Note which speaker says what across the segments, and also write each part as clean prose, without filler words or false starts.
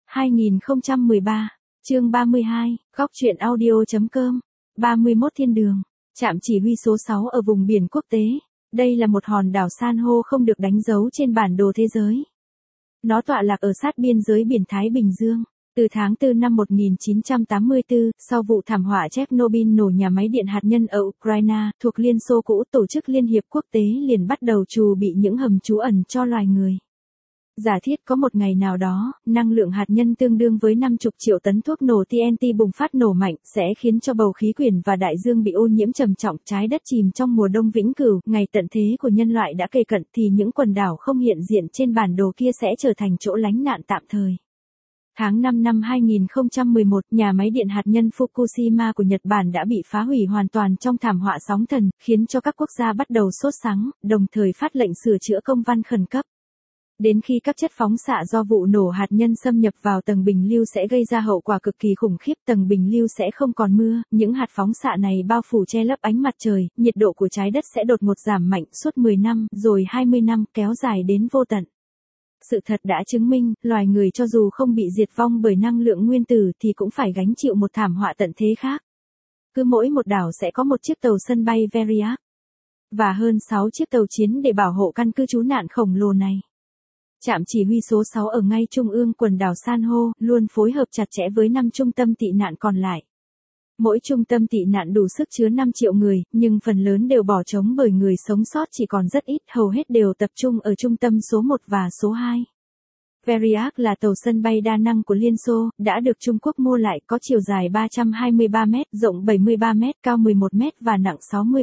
Speaker 1: 2013, chương 32, góc truyện audio.com, 31 thiên đường, trạm chỉ huy số 6 ở vùng biển quốc tế. Đây là một hòn đảo san hô không được đánh dấu trên bản đồ thế giới. Nó tọa lạc ở sát biên giới biển Thái Bình Dương. Từ tháng 4 năm 1984, sau vụ thảm họa Chernobyl nổ nhà máy điện hạt nhân ở Ukraine, thuộc Liên Xô cũ, Tổ chức Liên hiệp Quốc tế liền bắt đầu trù bị những hầm trú ẩn cho loài người. Giả thiết có một ngày nào đó, năng lượng hạt nhân tương đương với 50 triệu tấn thuốc nổ TNT bùng phát nổ mạnh, sẽ khiến cho bầu khí quyển và đại dương bị ô nhiễm trầm trọng, trái đất chìm trong mùa đông vĩnh cửu, ngày tận thế của nhân loại đã kề cận, thì những quần đảo không hiện diện trên bản đồ kia sẽ trở thành chỗ lánh nạn tạm thời. Tháng 5 năm 2011, nhà máy điện hạt nhân Fukushima của Nhật Bản đã bị phá hủy hoàn toàn trong thảm họa sóng thần, khiến cho các quốc gia bắt đầu sốt sắng, đồng thời phát lệnh sửa chữa công văn khẩn cấp. Đến khi các chất phóng xạ do vụ nổ hạt nhân xâm nhập vào tầng bình lưu sẽ gây ra hậu quả cực kỳ khủng khiếp, tầng bình lưu sẽ không còn mưa, những hạt phóng xạ này bao phủ che lấp ánh mặt trời, nhiệt độ của trái đất sẽ đột ngột giảm mạnh suốt 10 năm, rồi 20 năm, kéo dài đến vô tận. Sự thật đã chứng minh, loài người cho dù không bị diệt vong bởi năng lượng nguyên tử thì cũng phải gánh chịu một thảm họa tận thế khác. Cứ mỗi một đảo sẽ có một chiếc tàu sân bay Veriac và hơn 6 chiếc tàu chiến để bảo hộ căn cứ trú nạn khổng lồ này. Trạm chỉ huy số 6 ở ngay trung ương quần đảo San hô, luôn phối hợp chặt chẽ với 5 trung tâm tị nạn còn lại. Mỗi trung tâm tị nạn đủ sức chứa 5 triệu người, nhưng phần lớn đều bỏ trống bởi người sống sót chỉ còn rất ít, hầu hết đều tập trung ở trung tâm số 1 và số 2. Veriac là tàu sân bay đa năng của Liên Xô, đã được Trung Quốc mua lại, có chiều dài 323 m, rộng 73 m, cao 11 m và nặng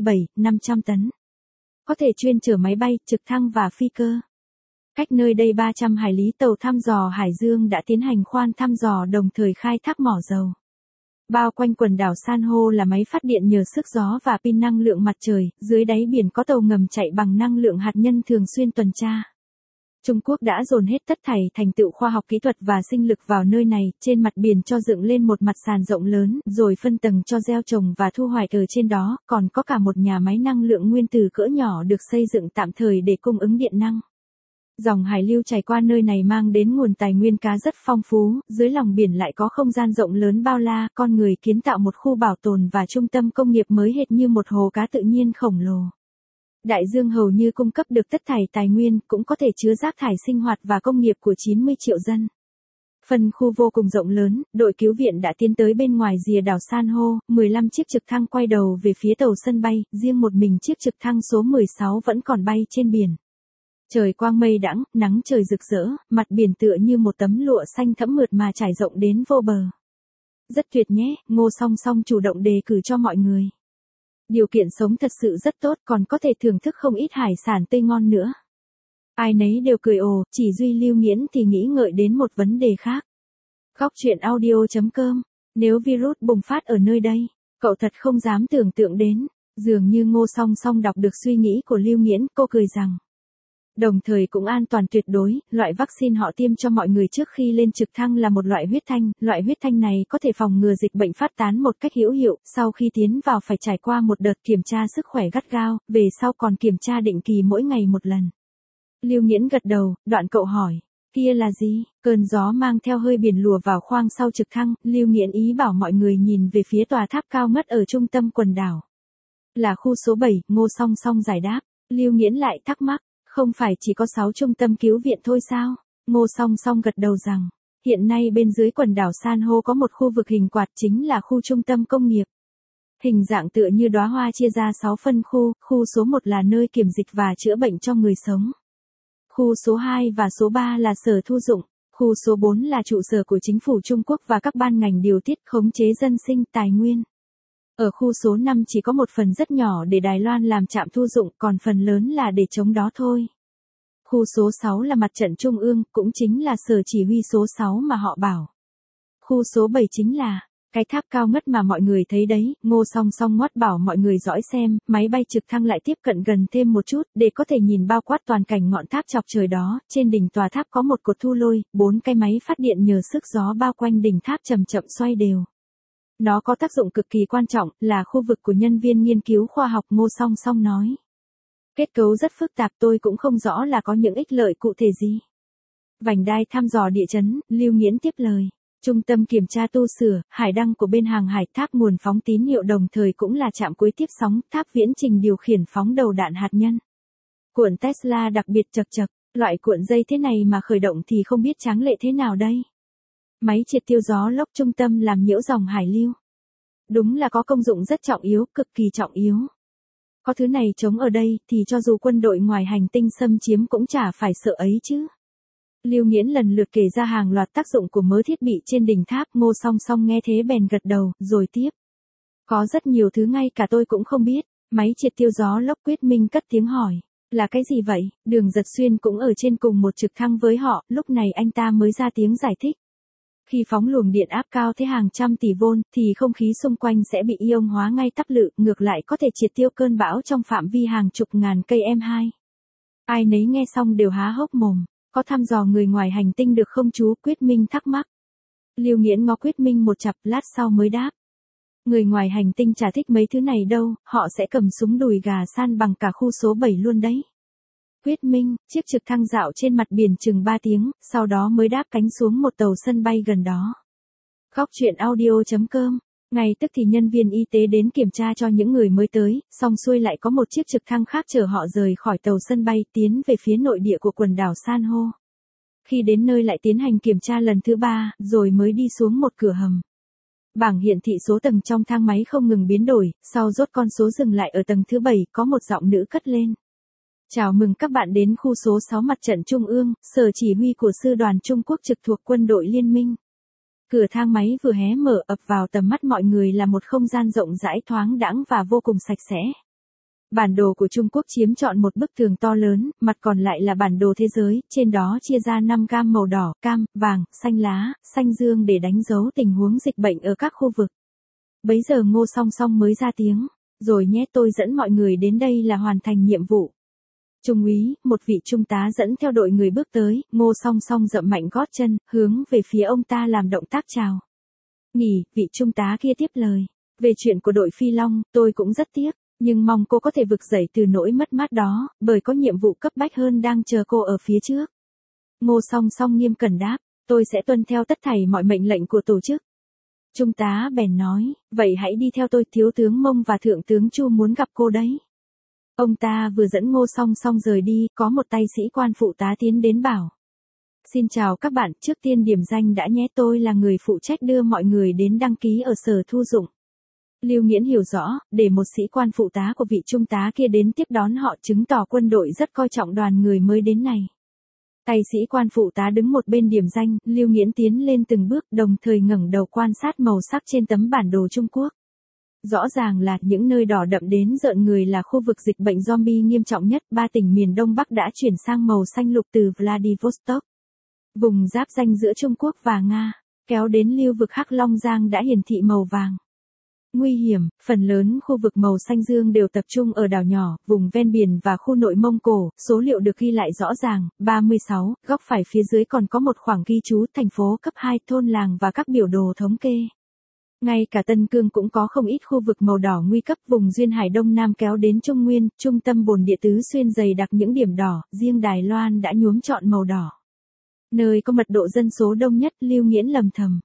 Speaker 1: 67-500 tấn. Có thể chuyên chở máy bay, trực thăng và phi cơ. Cách nơi đây 300 hải lý, tàu thăm dò Hải Dương đã tiến hành khoan thăm dò đồng thời khai thác mỏ dầu. Bao quanh quần đảo San hô là máy phát điện nhờ sức gió và pin năng lượng mặt trời, dưới đáy biển có tàu ngầm chạy bằng năng lượng hạt nhân thường xuyên tuần tra. Trung Quốc đã dồn hết tất thảy thành tựu khoa học kỹ thuật và sinh lực vào nơi này, trên mặt biển cho dựng lên một mặt sàn rộng lớn, rồi phân tầng cho gieo trồng và thu hoạch ở trên đó, còn có cả một nhà máy năng lượng nguyên tử cỡ nhỏ được xây dựng tạm thời để cung ứng điện năng. Dòng hải lưu chảy qua nơi này mang đến nguồn tài nguyên cá rất phong phú, dưới lòng biển lại có không gian rộng lớn bao la, con người kiến tạo một khu bảo tồn và trung tâm công nghiệp mới hệt như một hồ cá tự nhiên khổng lồ. Đại dương hầu như cung cấp được tất thảy tài nguyên, cũng có thể chứa rác thải sinh hoạt và công nghiệp của 90 triệu dân. Phân khu vô cùng rộng lớn, đội cứu viện đã tiến tới bên ngoài rìa đảo San hô, 15 chiếc trực thăng quay đầu về phía tàu sân bay, riêng một mình chiếc trực thăng số 16 vẫn còn bay trên biển. Trời quang mây đãng, nắng trời rực rỡ, mặt biển tựa như một tấm lụa xanh thẫm mượt mà trải rộng đến vô bờ. Rất tuyệt nhé, Ngô Song Song chủ động đề cử cho mọi người. Điều kiện sống thật sự rất tốt, còn có thể thưởng thức không ít hải sản tươi ngon nữa. Ai nấy đều cười ồ, chỉ duy Lưu Nghiễn thì nghĩ ngợi đến một vấn đề khác. Góc truyện audio.com, nếu virus bùng phát ở nơi đây, cậu thật không dám tưởng tượng đến. Dường như Ngô Song Song đọc được suy nghĩ của Lưu Nghiễn, cô cười rằng. Đồng thời cũng an toàn tuyệt đối, loại vaccine họ tiêm cho mọi người trước khi lên trực thăng là một loại huyết thanh, loại huyết thanh này có thể phòng ngừa dịch bệnh phát tán một cách hữu hiệu, sau khi tiến vào phải trải qua một đợt kiểm tra sức khỏe gắt gao, về sau còn kiểm tra định kỳ mỗi ngày một lần. Lưu Nghiễn gật đầu, đoạn cậu hỏi, kia là gì? Cơn gió mang theo hơi biển lùa vào khoang sau trực thăng, Lưu Nghiễn ý bảo mọi người nhìn về phía tòa tháp cao ngất ở trung tâm quần đảo. Là khu số 7, Ngô Song Song giải đáp. Lưu Nghiễn lại thắc mắc. Không phải chỉ có 6 trung tâm cứu viện thôi sao? Ngô Song Song gật đầu rằng, hiện nay bên dưới quần đảo San hô có một khu vực hình quạt chính là khu trung tâm công nghiệp. Hình dạng tựa như đóa hoa chia ra 6 phân khu, khu số 1 là nơi kiểm dịch và chữa bệnh cho người sống. Khu số 2 và số 3 là sở thu dụng. Khu số 4 là trụ sở của chính phủ Trung Quốc và các ban ngành điều tiết khống chế dân sinh tài nguyên. Ở khu số 5 chỉ có một phần rất nhỏ để Đài Loan làm trạm thu dụng, còn phần lớn là để chống đó thôi. Khu số 6 là mặt trận trung ương, cũng chính là sở chỉ huy số 6 mà họ bảo. Khu số 7 chính là cái tháp cao ngất mà mọi người thấy đấy. Ngô Song Song ngoắt bảo mọi người dõi xem, máy bay trực thăng lại tiếp cận gần thêm một chút, để có thể nhìn bao quát toàn cảnh ngọn tháp chọc trời đó. Trên đỉnh tòa tháp có một cột thu lôi, 4 cái máy phát điện nhờ sức gió bao quanh đỉnh tháp chậm chậm xoay đều. Nó có tác dụng cực kỳ quan trọng, là khu vực của nhân viên nghiên cứu khoa học, Ngô Song Song nói. Kết cấu rất phức tạp, tôi cũng không rõ là có những ích lợi cụ thể gì. Vành đai thăm dò địa chấn, Lưu Nghiễn tiếp lời. Trung tâm kiểm tra tu sửa, hải đăng của bên hàng hải tháp nguồn phóng tín hiệu đồng thời cũng là trạm cuối tiếp sóng, tháp viễn trình điều khiển phóng đầu đạn hạt nhân. Cuộn Tesla đặc biệt chật chật, loại cuộn dây thế này mà khởi động thì không biết tráng lệ thế nào đây. Máy triệt tiêu gió lốc trung tâm làm nhiễu dòng hải lưu. Đúng là có công dụng rất trọng yếu, cực kỳ trọng yếu. Có thứ này chống ở đây thì cho dù quân đội ngoài hành tinh xâm chiếm cũng chả phải sợ ấy chứ. Lưu Nghiễn lần lượt kể ra hàng loạt tác dụng của mớ thiết bị trên đỉnh tháp. Ngô Song Song nghe thế bèn gật đầu, rồi tiếp. Có rất nhiều thứ ngay cả tôi cũng không biết. Máy triệt tiêu gió lốc Quyết Minh cất tiếng hỏi. Là cái gì vậy? Đường Giật Xuyên cũng ở trên cùng một trực thăng với họ, lúc này anh ta mới ra tiếng giải thích. Khi phóng luồng điện áp cao thế hàng trăm tỷ vôn, thì không khí xung quanh sẽ bị ion hóa ngay tắp lự, ngược lại có thể triệt tiêu cơn bão trong phạm vi hàng chục ngàn cây M2. Ai nấy nghe xong đều há hốc mồm. Có thăm dò người ngoài hành tinh được không chú? Quyết Minh thắc mắc. Lưu Nghiễn ngó Quyết Minh một chặp, lát sau mới đáp. Người ngoài hành tinh chả thích mấy thứ này đâu, họ sẽ cầm súng đùi gà san bằng cả khu số 7 luôn đấy. Quyết Minh, chiếc trực thăng dạo trên mặt biển chừng 3 tiếng, sau đó mới đáp cánh xuống một tàu sân bay gần đó. Góc truyện audio.com. Ngay tức thì nhân viên y tế đến kiểm tra cho những người mới tới, xong xuôi lại có một chiếc trực thăng khác chở họ rời khỏi tàu sân bay tiến về phía nội địa của quần đảo San hô. Khi đến nơi lại tiến hành kiểm tra lần thứ 3, rồi mới đi xuống một cửa hầm. Bảng hiển thị số tầng trong thang máy không ngừng biến đổi, sau rốt con số dừng lại ở tầng thứ 7, có một giọng nữ cất lên. Chào mừng các bạn đến khu số 6 mặt trận Trung ương, sở chỉ huy của sư đoàn Trung Quốc trực thuộc quân đội liên minh. Cửa thang máy vừa hé mở, ập vào tầm mắt mọi người là một không gian rộng rãi thoáng đãng và vô cùng sạch sẽ. Bản đồ của Trung Quốc chiếm trọn một bức tường to lớn, mặt còn lại là bản đồ thế giới, trên đó chia ra 5 gam màu đỏ, cam, vàng, xanh lá, xanh dương để đánh dấu tình huống dịch bệnh ở các khu vực. Bấy giờ Ngô Song Song mới ra tiếng, rồi nhé, tôi dẫn mọi người đến đây là hoàn thành nhiệm vụ. Trung úy, một vị trung tá dẫn theo đội người bước tới, Ngô Song Song dậm mạnh gót chân, hướng về phía ông ta làm động tác chào. Nghỉ, vị trung tá kia tiếp lời. Về chuyện của đội Phi Long, tôi cũng rất tiếc, nhưng mong cô có thể vực dậy từ nỗi mất mát đó, bởi có nhiệm vụ cấp bách hơn đang chờ cô ở phía trước. Ngô Song Song nghiêm cẩn đáp, tôi sẽ tuân theo tất thảy mọi mệnh lệnh của tổ chức. Trung tá bèn nói, vậy hãy đi theo tôi, thiếu tướng Mông và thượng tướng Chu muốn gặp cô đấy. Ông ta vừa dẫn Ngô Song Song rời đi, có một tay sĩ quan phụ tá tiến đến bảo. Xin chào các bạn, trước tiên điểm danh đã nhé, tôi là người phụ trách đưa mọi người đến đăng ký ở sở thu dụng. Lưu Nghiễn hiểu rõ, để một sĩ quan phụ tá của vị trung tá kia đến tiếp đón họ chứng tỏ quân đội rất coi trọng đoàn người mới đến này. Tay sĩ quan phụ tá đứng một bên điểm danh, Lưu Nghiễn tiến lên từng bước, đồng thời ngẩng đầu quan sát màu sắc trên tấm bản đồ Trung Quốc. Rõ ràng là những nơi đỏ đậm đến rợn người là khu vực dịch bệnh zombie nghiêm trọng nhất, 3 tỉnh miền Đông Bắc đã chuyển sang màu xanh lục từ Vladivostok. Vùng giáp ranh giữa Trung Quốc và Nga, kéo đến lưu vực Hắc Long Giang đã hiển thị màu vàng. Nguy hiểm, phần lớn khu vực màu xanh dương đều tập trung ở đảo nhỏ, vùng ven biển và khu nội Mông Cổ, số liệu được ghi lại rõ ràng, 36, góc phải phía dưới còn có một khoảng ghi chú thành phố cấp 2, thôn làng và các biểu đồ thống kê. Ngay cả Tân Cương cũng có không ít khu vực màu đỏ nguy cấp, vùng duyên hải Đông Nam kéo đến Trung Nguyên, trung tâm bồn địa tứ xuyên dày đặc những điểm đỏ, riêng Đài Loan đã nhuốm trọn màu đỏ. Nơi có mật độ dân số đông nhất, Lưu Nghiễn lầm thầm.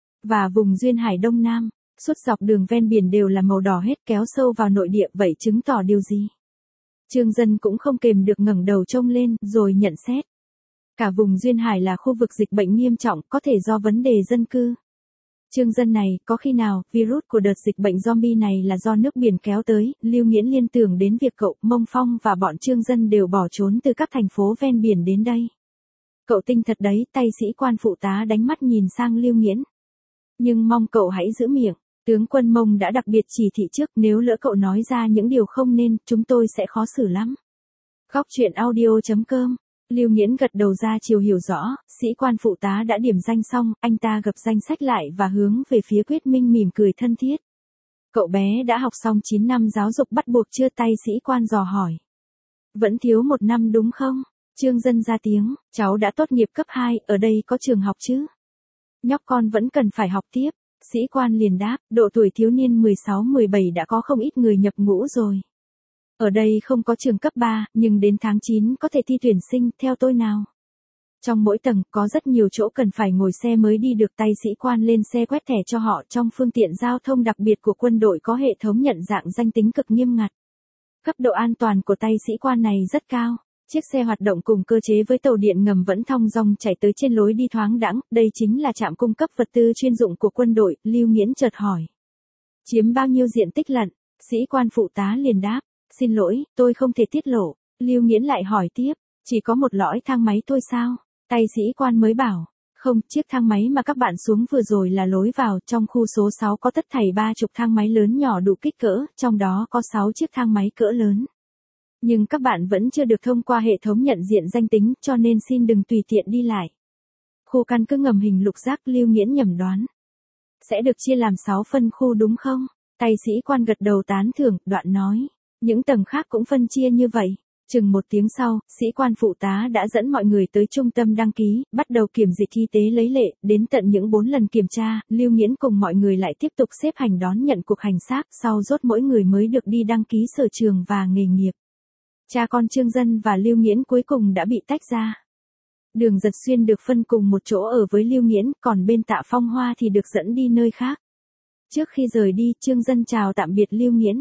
Speaker 1: Và vùng duyên hải Đông Nam, suốt dọc đường ven biển đều là màu đỏ hết, kéo sâu vào nội địa, vậy chứng tỏ điều gì? Trương Dân cũng không kềm được ngẩng đầu trông lên, rồi nhận xét. Cả vùng duyên hải là khu vực dịch bệnh nghiêm trọng, có thể do vấn đề dân cư. Trương Dân này, có khi nào, virus của đợt dịch bệnh zombie này là do nước biển kéo tới? Lưu Nghiễn liên tưởng đến việc cậu, Mông Phong và bọn Trương Dân đều bỏ trốn từ các thành phố ven biển đến đây. Cậu tinh thật đấy, tay sĩ quan phụ tá đánh mắt nhìn sang Lưu Nghiễn. Nhưng mong cậu hãy giữ miệng, tướng quân Mông đã đặc biệt chỉ thị trước, nếu lỡ cậu nói ra những điều không nên, chúng tôi sẽ khó xử lắm. Góc truyện audio.com. Lưu Nghiễn gật đầu ra chiều hiểu rõ, sĩ quan phụ tá đã điểm danh xong, anh ta gập danh sách lại và hướng về phía Quyết Minh mỉm cười thân thiết. Cậu bé đã học xong 9 năm giáo dục bắt buộc chưa? Tay sĩ quan dò hỏi. Vẫn thiếu 1 năm đúng không? Trương Dân ra tiếng, cháu đã tốt nghiệp cấp 2, ở đây có trường học chứ? Nhóc con vẫn cần phải học tiếp. Sĩ quan liền đáp, độ tuổi thiếu niên 16-17 đã có không ít người nhập ngũ rồi. Ở đây không có trường cấp 3, nhưng đến tháng 9 có thể thi tuyển sinh, theo tôi nào. Trong mỗi tầng có rất nhiều chỗ cần phải ngồi xe mới đi được, tay sĩ quan lên xe quét thẻ cho họ. Trong phương tiện giao thông đặc biệt của quân đội có hệ thống nhận dạng danh tính cực nghiêm ngặt. Cấp độ an toàn của tay sĩ quan này rất cao. Chiếc xe hoạt động cùng cơ chế với tàu điện ngầm vẫn thong dong chạy tới trên lối đi thoáng đãng, đây chính là trạm cung cấp vật tư chuyên dụng của quân đội, Lưu Nghiễn chợt hỏi. Chiếm bao nhiêu diện tích lận? Sĩ quan phụ tá liền đáp, xin lỗi, tôi không thể tiết lộ. Lưu Nghiễn lại hỏi tiếp, chỉ có một lõi thang máy thôi sao? Tay sĩ quan mới bảo, không, chiếc thang máy mà các bạn xuống vừa rồi là lối vào, trong khu số 6 có tất thảy 30 thang máy lớn nhỏ đủ kích cỡ, trong đó có 6 chiếc thang máy cỡ lớn. Nhưng các bạn vẫn chưa được thông qua hệ thống nhận diện danh tính, cho nên xin đừng tùy tiện đi lại. Khu căn cứ ngầm hình lục giác, Lưu Nghiễn nhẩm đoán. Sẽ được chia làm 6 phân khu đúng không? Tay sĩ quan gật đầu tán thưởng, đoạn nói. Những tầng khác cũng phân chia như vậy. Chừng một tiếng sau, sĩ quan phụ tá đã dẫn mọi người tới trung tâm đăng ký, bắt đầu kiểm dịch y tế lấy lệ, đến tận những 4 lần kiểm tra, Lưu Nghiễn cùng mọi người lại tiếp tục xếp hàng đón nhận cuộc hành xác, sau rốt mỗi người mới được đi đăng ký sở trường và nghề nghiệp. Cha con Trương Dân và Lưu Nghiễn cuối cùng đã bị tách ra. Đường Giật Xuyên được phân cùng một chỗ ở với Lưu Nghiễn, còn bên Tạ Phong Hoa thì được dẫn đi nơi khác. Trước khi rời đi, Trương Dân chào tạm biệt Lưu Nghiễn.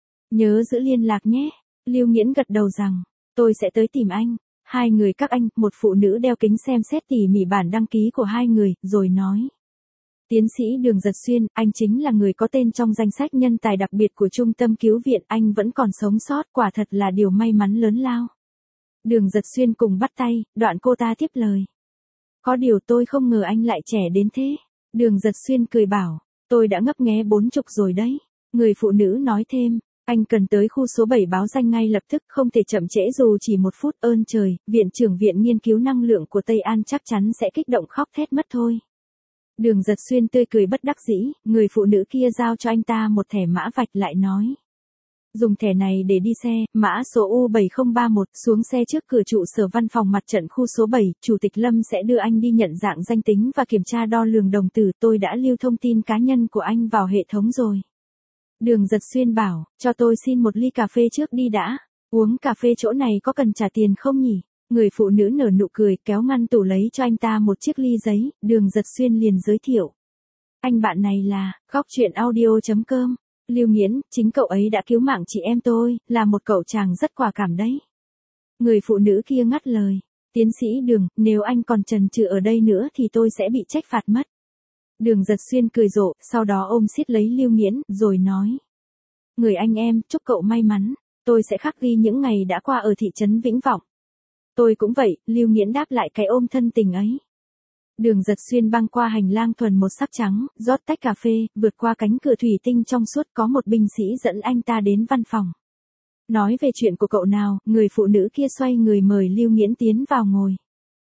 Speaker 1: Nhớ giữ liên lạc nhé. Lưu Nghiễn gật đầu rằng, tôi sẽ tới tìm anh. Hai người các anh, một phụ nữ đeo kính xem xét tỉ mỉ bản đăng ký của hai người, rồi nói. Tiến sĩ Đường Giật Xuyên, anh chính là người có tên trong danh sách nhân tài đặc biệt của Trung tâm Cứu viện, anh vẫn còn sống sót, quả thật là điều may mắn lớn lao. Đường Giật Xuyên cùng bắt tay, đoạn cô ta tiếp lời. Có điều tôi không ngờ anh lại trẻ đến thế. Đường Giật Xuyên cười bảo, tôi đã ngấp nghé 40 rồi đấy. Người phụ nữ nói thêm, anh cần tới khu số 7 báo danh ngay lập tức, không thể chậm trễ dù chỉ 1 phút, ơn trời, Viện trưởng Viện Nghiên cứu Năng lượng của Tây An chắc chắn sẽ kích động khóc thét mất thôi. Đường Giật Xuyên tươi cười bất đắc dĩ, người phụ nữ kia giao cho anh ta một thẻ mã vạch lại nói. Dùng thẻ này để đi xe, mã số U7031, xuống xe trước cửa trụ sở văn phòng mặt trận khu số 7, Chủ tịch Lâm sẽ đưa anh đi nhận dạng danh tính và kiểm tra đo lường đồng tử, tôi đã lưu thông tin cá nhân của anh vào hệ thống rồi. Đường Giật Xuyên bảo, cho tôi xin một ly cà phê trước đi đã, uống cà phê chỗ này có cần trả tiền không nhỉ? Người phụ nữ nở nụ cười, kéo ngăn tủ lấy cho anh ta một chiếc ly giấy, Đường Giật Xuyên liền giới thiệu. Anh bạn này là, góc chuyện audio.com. Lưu Nghiễn, chính cậu ấy đã cứu mạng chị em tôi, là một cậu chàng rất quả cảm đấy. Người phụ nữ kia ngắt lời. Tiến sĩ Đường, nếu anh còn chần chừ ở đây nữa thì tôi sẽ bị trách phạt mất. Đường Giật Xuyên cười rộ, sau đó ôm siết lấy Lưu Nghiễn, rồi nói. Người anh em, chúc cậu may mắn, tôi sẽ khắc ghi những ngày đã qua ở thị trấn Vĩnh Vọng. Tôi cũng vậy, Lưu Nghiễn đáp lại cái ôm thân tình ấy. Đường Giật Xuyên băng qua hành lang thuần một sắc trắng, rót tách cà phê, vượt qua cánh cửa thủy tinh trong suốt, có một binh sĩ dẫn anh ta đến văn phòng. Nói về chuyện của cậu nào, người phụ nữ kia xoay người mời Lưu Nghiễn tiến vào ngồi.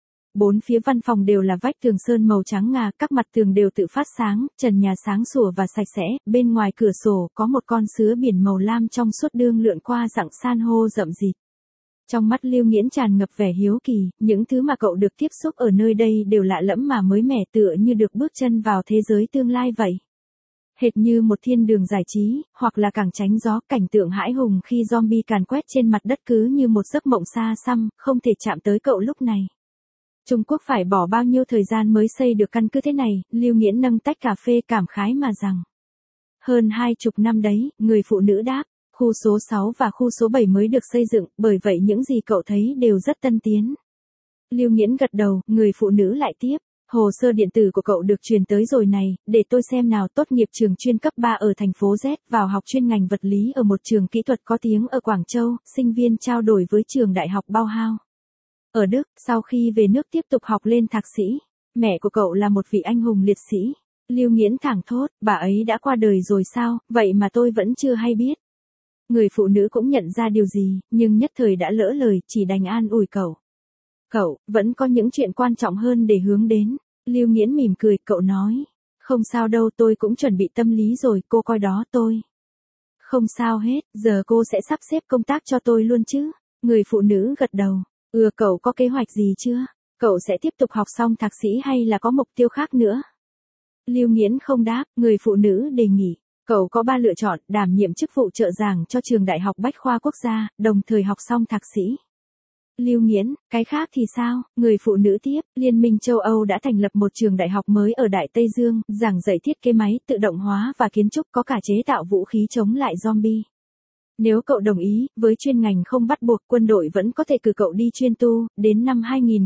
Speaker 1: 4 phía văn phòng đều là vách tường sơn màu trắng ngà, các mặt tường đều tự phát sáng, trần nhà sáng sủa và sạch sẽ, bên ngoài cửa sổ có một con sứa biển màu lam trong suốt đương lượn qua dặng san hô rậm rịt. Trong mắt Lưu Nghiễn tràn ngập vẻ hiếu kỳ, những thứ mà cậu được tiếp xúc ở nơi đây đều lạ lẫm mà mới mẻ, tựa như được bước chân vào thế giới tương lai vậy. Hệt như một thiên đường giải trí, hoặc là cảng tránh gió, cảnh tượng hãi hùng khi zombie càn quét trên mặt đất cứ như một giấc mộng xa xăm, không thể chạm tới cậu lúc này. Trung Quốc phải bỏ bao nhiêu thời gian mới xây được căn cứ thế này, Lưu Nghiễn nâng tách cà phê cảm khái mà rằng. Hơn 20 năm đấy, người phụ nữ đáp. Khu số 6 và khu số 7 mới được xây dựng, bởi vậy những gì cậu thấy đều rất tân tiến. Lưu Nghiễn gật đầu, người phụ nữ lại tiếp. Hồ sơ điện tử của cậu được truyền tới rồi này, để tôi xem nào. Tốt nghiệp trường chuyên cấp 3 ở thành phố Z, vào học chuyên ngành vật lý ở một trường kỹ thuật có tiếng ở Quảng Châu, sinh viên trao đổi với trường đại học Bauhaus. Ở Đức, sau khi về nước tiếp tục học lên thạc sĩ. Mẹ của cậu là một vị anh hùng liệt sĩ. Lưu Nghiễn thẳng thốt, bà ấy đã qua đời rồi sao, vậy mà tôi vẫn chưa hay biết. Người phụ nữ cũng nhận ra điều gì, nhưng nhất thời đã lỡ lời, chỉ đành an ủi cậu. Cậu, vẫn có những chuyện quan trọng hơn để hướng đến. Lưu Nghiễn mỉm cười, cậu nói. Không sao đâu, tôi cũng chuẩn bị tâm lý rồi, cô coi đó tôi. Không sao hết, giờ cô sẽ sắp xếp công tác cho tôi luôn chứ. Người phụ nữ gật đầu. Cậu có kế hoạch gì chưa? Cậu sẽ tiếp tục học xong thạc sĩ hay là có mục tiêu khác nữa? Lưu Nghiễn không đáp, người phụ nữ đề nghị. Cậu có 3 lựa chọn, đảm nhiệm chức vụ trợ giảng cho trường Đại học Bách khoa Quốc gia, đồng thời học xong thạc sĩ. Lưu Nghiễn, cái khác thì sao? Người phụ nữ tiếp, Liên minh châu Âu đã thành lập một trường đại học mới ở Đại Tây Dương, giảng dạy thiết kế máy tự động hóa và kiến trúc, có cả chế tạo vũ khí chống lại zombie. Nếu cậu đồng ý, với chuyên ngành không bắt buộc, quân đội vẫn có thể cử cậu đi chuyên tu, đến năm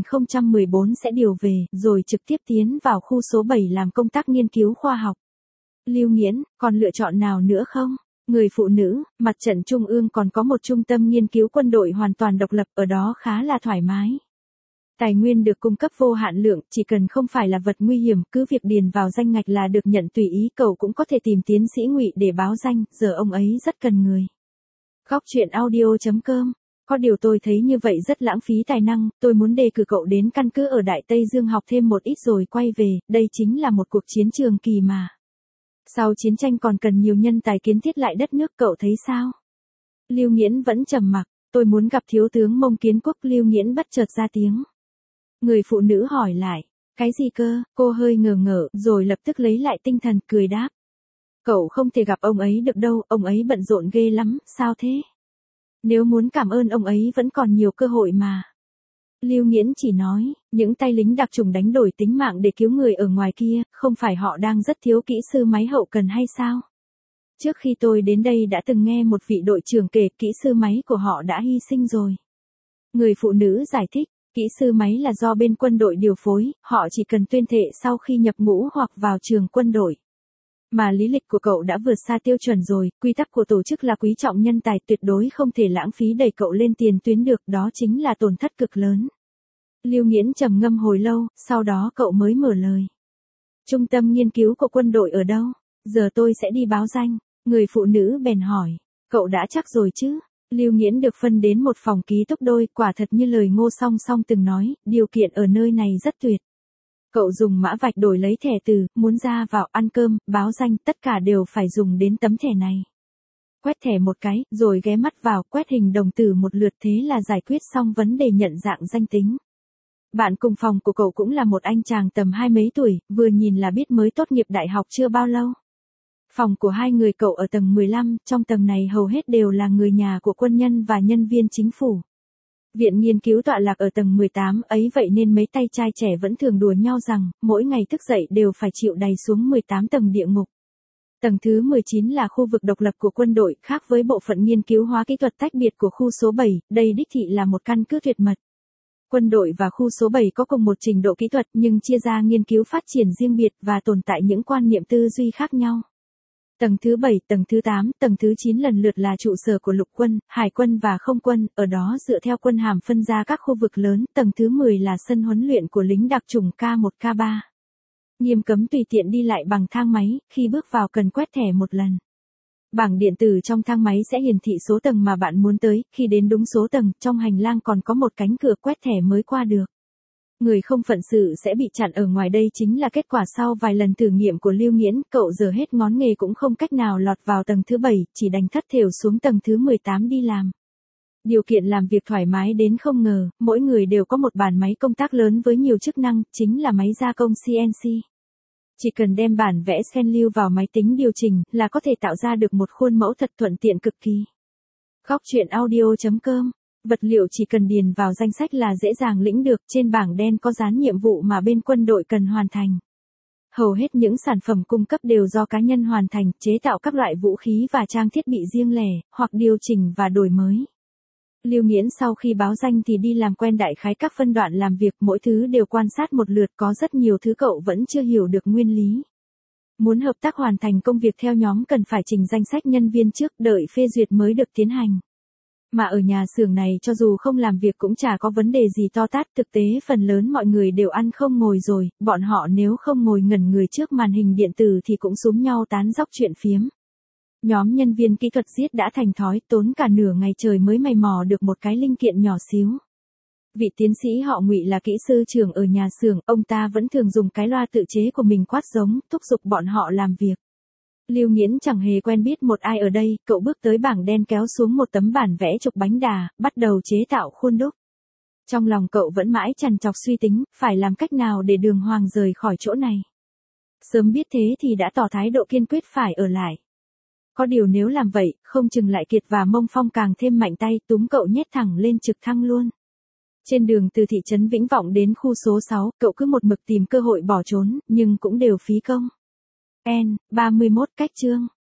Speaker 1: 2014 sẽ điều về, rồi trực tiếp tiến vào khu số 7 làm công tác nghiên cứu khoa học. Lưu Nghiễn, còn lựa chọn nào nữa không? Người phụ nữ, mặt trận trung ương còn có một trung tâm nghiên cứu quân đội hoàn toàn độc lập, ở đó khá là thoải mái. Tài nguyên được cung cấp vô hạn lượng, chỉ cần không phải là vật nguy hiểm, cứ việc điền vào danh ngạch là được nhận tùy ý. Cậu cũng có thể tìm tiến sĩ Ngụy để báo danh, giờ ông ấy rất cần người. Góc truyện audio.com. Có điều tôi thấy như vậy rất lãng phí tài năng, tôi muốn đề cử cậu đến căn cứ ở Đại Tây Dương học thêm một ít rồi quay về, đây chính là một cuộc chiến trường kỳ mà. Sau chiến tranh còn cần nhiều nhân tài kiến thiết lại đất nước, cậu thấy sao? Lưu Nghiễn vẫn trầm mặc, tôi muốn gặp thiếu tướng Mông Kiến Quốc. Lưu Nghiễn bất chợt ra tiếng. Người phụ nữ hỏi lại, cái gì cơ? Cô hơi ngờ ngợ, rồi lập tức lấy lại tinh thần, cười đáp. Cậu không thể gặp ông ấy được đâu, ông ấy bận rộn ghê lắm, sao thế? Nếu muốn cảm ơn ông ấy vẫn còn nhiều cơ hội mà. Lưu Nghiễn chỉ nói, những tay lính đặc chủng đánh đổi tính mạng để cứu người ở ngoài kia, không phải họ đang rất thiếu kỹ sư máy hậu cần hay sao? Trước khi tôi đến đây đã từng nghe một vị đội trưởng kể kỹ sư máy của họ đã hy sinh rồi. Người phụ nữ giải thích, kỹ sư máy là do bên quân đội điều phối, họ chỉ cần tuyên thệ sau khi nhập ngũ hoặc vào trường quân đội. Mà lý lịch của cậu đã vượt xa tiêu chuẩn rồi, quy tắc của tổ chức là quý trọng nhân tài, tuyệt đối không thể lãng phí đẩy cậu lên tiền tuyến được, đó chính là tổn thất cực lớn. Lưu Nghiễn trầm ngâm hồi lâu, sau đó cậu mới mở lời. Trung tâm nghiên cứu của quân đội ở đâu? Giờ tôi sẽ đi báo danh. Người phụ nữ bèn hỏi, cậu đã chắc rồi chứ? Lưu Nghiễn được phân đến một phòng ký túc đôi, quả thật như lời Ngô Song Song từng nói, điều kiện ở nơi này rất tuyệt. Cậu dùng mã vạch đổi lấy thẻ từ, muốn ra vào, ăn cơm, báo danh, tất cả đều phải dùng đến tấm thẻ này. Quét thẻ một cái, rồi ghé mắt vào, quét hình đồng tử một lượt, thế là giải quyết xong vấn đề nhận dạng danh tính. Bạn cùng phòng của cậu cũng là một anh chàng tầm 20 mấy tuổi, vừa nhìn là biết mới tốt nghiệp đại học chưa bao lâu. Phòng của hai người cậu ở tầng 15, trong tầng này hầu hết đều là người nhà của quân nhân và nhân viên chính phủ. Viện nghiên cứu tọa lạc ở tầng 18 ấy, vậy nên mấy tay trai trẻ vẫn thường đùa nhau rằng, mỗi ngày thức dậy đều phải chịu đày xuống 18 tầng địa ngục. Tầng thứ 19 là khu vực độc lập của quân đội, khác với bộ phận nghiên cứu hóa kỹ thuật tách biệt của khu số 7, đây đích thị là một căn cứ tuyệt mật. Quân đội và khu số 7 có cùng một trình độ kỹ thuật nhưng chia ra nghiên cứu phát triển riêng biệt và tồn tại những quan niệm tư duy khác nhau. Tầng thứ 7, tầng thứ 8, tầng thứ 9 lần lượt là trụ sở của lục quân, hải quân và không quân, ở đó dựa theo quân hàm phân ra các khu vực lớn, tầng thứ 10 là sân huấn luyện của lính đặc chủng K1 K3. Nghiêm cấm tùy tiện đi lại bằng thang máy, khi bước vào cần quét thẻ một lần. Bảng điện tử trong thang máy sẽ hiển thị số tầng mà bạn muốn tới, khi đến đúng số tầng, trong hành lang còn có một cánh cửa, quét thẻ mới qua được. Người không phận sự sẽ bị chặn ở ngoài, đây chính là kết quả sau vài lần thử nghiệm của Lưu Nghiễn, cậu giờ hết ngón nghề cũng không cách nào lọt vào tầng thứ 7, chỉ đành thất thểu xuống tầng thứ 18 đi làm. Điều kiện làm việc thoải mái đến không ngờ, mỗi người đều có một bàn máy công tác lớn với nhiều chức năng, chính là máy gia công CNC. Chỉ cần đem bản vẽ scan lưu vào máy tính điều chỉnh là có thể tạo ra được một khuôn mẫu thật thuận tiện cực kỳ. Góc truyện audio.com. Vật liệu chỉ cần điền vào danh sách là dễ dàng lĩnh được, trên bảng đen có dán nhiệm vụ mà bên quân đội cần hoàn thành. Hầu hết những sản phẩm cung cấp đều do cá nhân hoàn thành, chế tạo các loại vũ khí và trang thiết bị riêng lẻ, hoặc điều chỉnh và đổi mới. Lưu Nghiễn sau khi báo danh thì đi làm quen đại khái các phân đoạn làm việc, mỗi thứ đều quan sát một lượt, có rất nhiều thứ cậu vẫn chưa hiểu được nguyên lý. Muốn hợp tác hoàn thành công việc theo nhóm cần phải trình danh sách nhân viên trước, đợi phê duyệt mới được tiến hành. Mà ở nhà xưởng này cho dù không làm việc cũng chả có vấn đề gì to tát, thực tế phần lớn mọi người đều ăn không ngồi rồi, bọn họ nếu không ngồi ngẩn người trước màn hình điện tử thì cũng xúm nhau tán dóc chuyện phiếm. Nhóm nhân viên kỹ thuật giết đã thành thói, tốn cả nửa ngày trời mới mày mò được một cái linh kiện nhỏ xíu. Vị tiến sĩ họ Ngụy là kỹ sư trưởng ở nhà xưởng, ông ta vẫn thường dùng cái loa tự chế của mình quát giống, thúc giục bọn họ làm việc. Lưu Nghiễn chẳng hề quen biết một ai ở đây, cậu bước tới bảng đen kéo xuống một tấm bản vẽ trục bánh đà, bắt đầu chế tạo khuôn đúc. Trong lòng cậu vẫn mãi trằn trọc suy tính, phải làm cách nào để Đường Hoàng rời khỏi chỗ này. Sớm biết thế thì đã tỏ thái độ kiên quyết phải ở lại. Có điều nếu làm vậy, không chừng lại Kiệt và Mông Phong càng thêm mạnh tay, túm cậu nhét thẳng lên trực thăng luôn. Trên đường từ thị trấn Vĩnh Vọng đến khu số 6, cậu cứ một mực tìm cơ hội bỏ trốn, nhưng cũng đều phí công. N31 cách chương